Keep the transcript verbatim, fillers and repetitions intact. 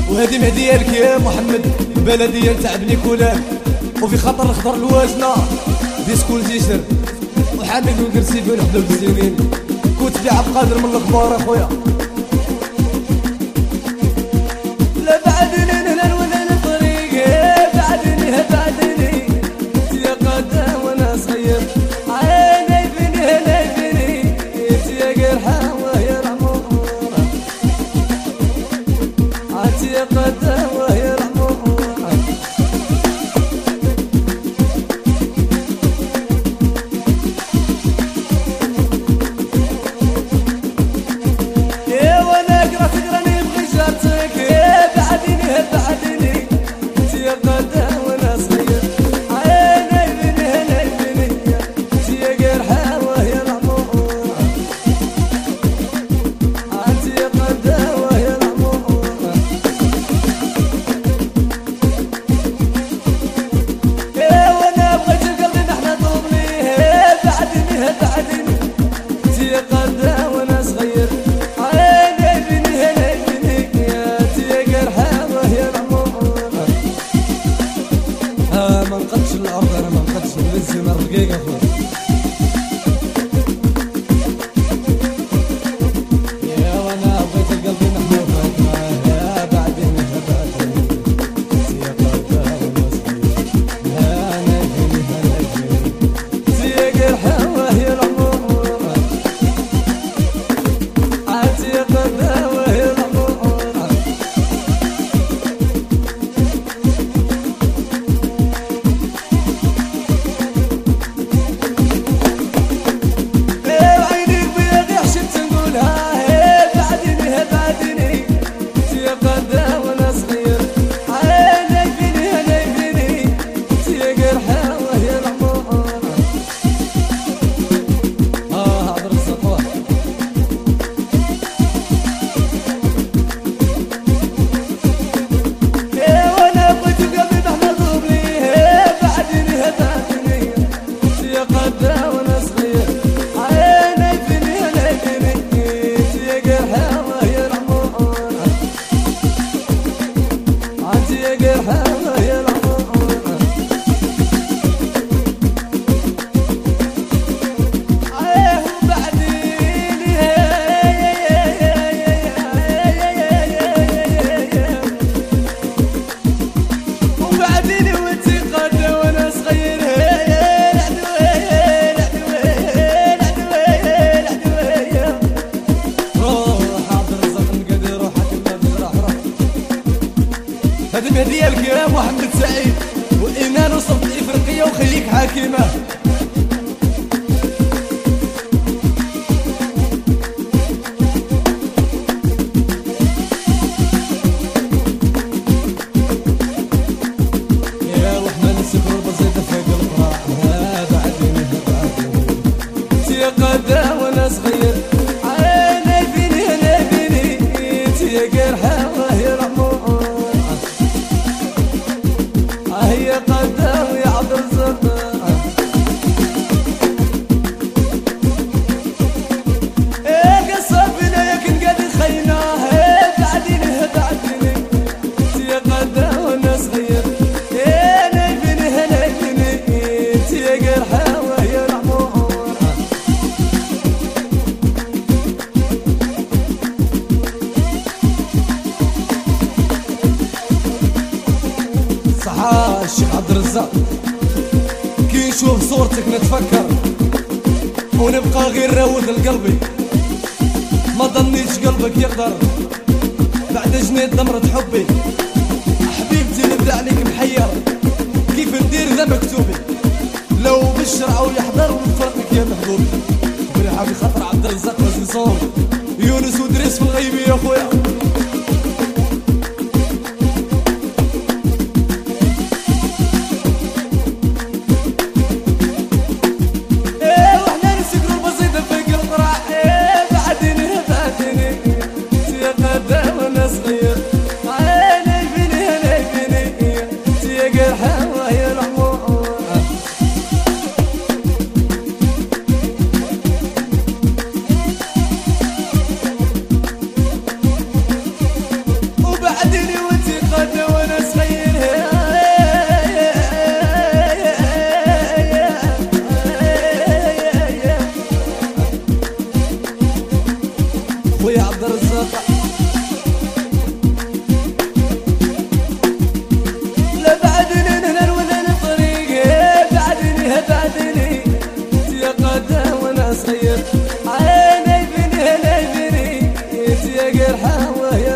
وهذه مهدية لك يا محمد، بلدية نتاع بني كولان، وفي خطر الخضر الواجنة ديسكول جيسر، وحامد وكرسي بن حبل الزينين، كنت بي عبد القادر من الكبار اخويا. لا بعدني هنا ولا الطريق، بعدني بعدني يا قدا وانا صغير، عيني بني هنا بني يا قرحة ويا العمر، عاد يا قدا ويا العمر. ما نقدش الارض، انا ما نقدش نلزم الرقيق اخويا. يا وانا بغيت قلبي محبوبك معاه، يا بعدين بعدين يا قدا وانا صغير، انا فيني انا فيني يا قرحة وهي العمر، عاد يا قدا وهي العمر. هذه هدية لك يا محمد سعيد، وإيمان وصلت إفريقيا وخليك حاكمة. يا رحمن السفر البسيطة فوق الفراح، ها بعدني بعدني يا قدا وانا صغير، عيني فيني انا فيني يا قرحة وهي العمر، هي قدا ويا عبد الرزاق. ايه قصر فينا ياك نقاد خيناه، بعديني بعديني يا قدا وانا صغير، انا فيني هنا فيني يا قرحة وهي العمر. صحا الشيخ عبد الرزاق، كي نشوف صورتك نتفكر ونبقى غير راود لقلبي، ما ظنيتش قلبك يقدر بعد جنيد دمرة حبي، حبيبتي نبدا عليك محير كيف ندير ذا مكتوبي، لو بالشرع ويحضر ونفرقك يا محبوبي، بريحة في خاطر عبد الرزاق وزنصون يونس ودريس في الغيبي يا خويا. الرزق لا بعدني نهنا ولا طريقي بعدني بعدني يا قدا وانا صغير عيني بني هنا بني يا قرحه ويا